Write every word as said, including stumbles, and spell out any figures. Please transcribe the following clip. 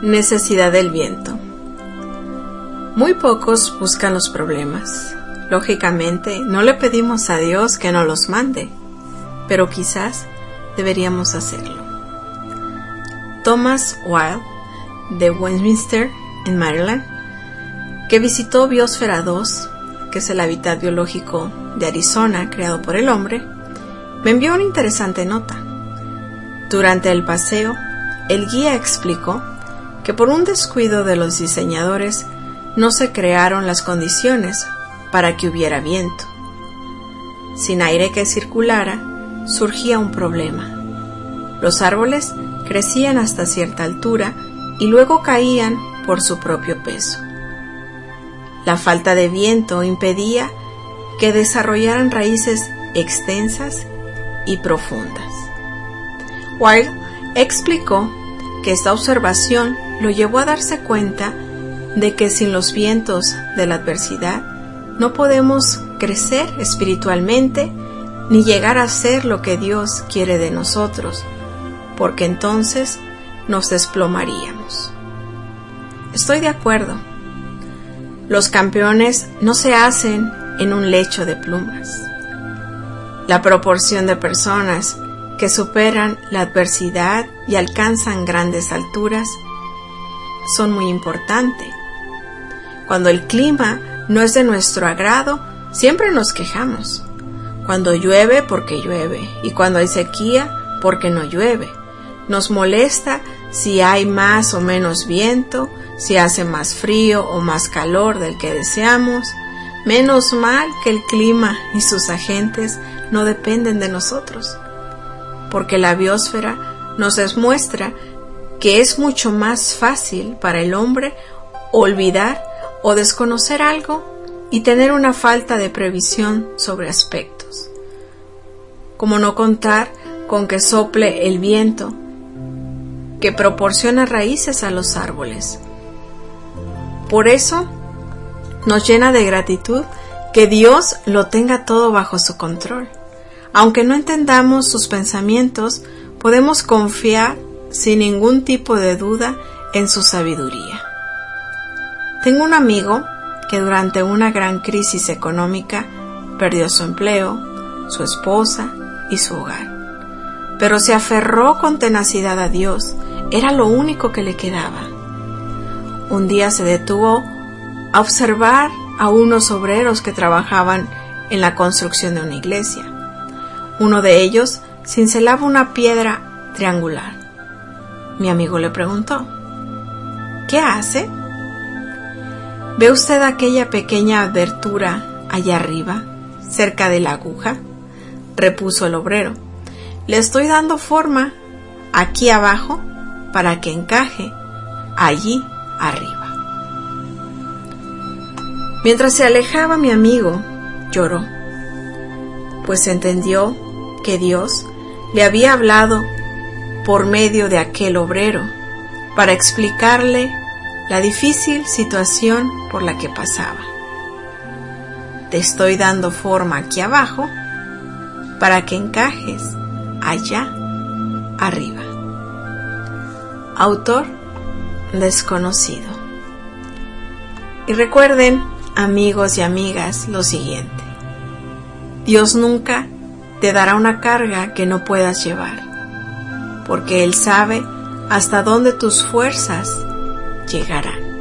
Necesidad del viento. Muy pocos buscan los problemas. Lógicamente, no le pedimos a Dios que nos los mande, pero quizás deberíamos hacerlo. Thomas Wilde, de Westminster, en Maryland, que visitó Biosfera dos, que es el hábitat biológico de Arizona creado por el hombre, me envió una interesante nota. Durante el paseo, el guía explicó que por un descuido de los diseñadores no se crearon las condiciones para que hubiera viento. Sin aire que circulara, surgía un problema. Los árboles crecían hasta cierta altura y luego caían por su propio peso. La falta de viento impedía que desarrollaran raíces extensas y profundas. Wilde explicó que esta observación lo llevó a darse cuenta de que sin los vientos de la adversidad no podemos crecer espiritualmente ni llegar a ser lo que Dios quiere de nosotros, porque entonces nos desplomaríamos. Estoy de acuerdo. Los campeones no se hacen en un lecho de plumas. La proporción de personas que superan la adversidad y alcanzan grandes alturas son muy importantes. Cuando el clima no es de nuestro agrado, siempre nos quejamos. Cuando llueve, porque llueve, y cuando hay sequía, porque no llueve. Nos molesta si hay más o menos viento, si hace más frío o más calor del que deseamos. Menos mal que el clima y sus agentes no dependen de nosotros, porque la biosfera nos demuestra que es mucho más fácil para el hombre olvidar o desconocer algo y tener una falta de previsión sobre aspectos, como no contar con que sople el viento que proporciona raíces a los árboles. Por eso nos llena de gratitud que Dios lo tenga todo bajo su control. Aunque no entendamos sus pensamientos, podemos confiar sin ningún tipo de duda en su sabiduría. Tengo un amigo que durante una gran crisis económica perdió su empleo, su esposa y su hogar. Pero se aferró con tenacidad a Dios, era lo único que le quedaba. Un día se detuvo a observar a unos obreros que trabajaban en la construcción de una iglesia. Uno de ellos cincelaba una piedra triangular. Mi amigo le preguntó: ¿qué hace? ¿Ve usted aquella pequeña abertura allá arriba, cerca de la aguja? Repuso el obrero. Le estoy dando forma aquí abajo para que encaje allí arriba. Mientras se alejaba, mi amigo lloró, pues entendió que Dios le había hablado por medio de aquel obrero para explicarle la difícil situación por la que pasaba. Te estoy dando forma aquí abajo para que encajes allá arriba. Autor desconocido. Y recuerden, amigos y amigas, lo siguiente: Dios nunca te dará una carga que no puedas llevar, porque Él sabe hasta dónde tus fuerzas llegarán.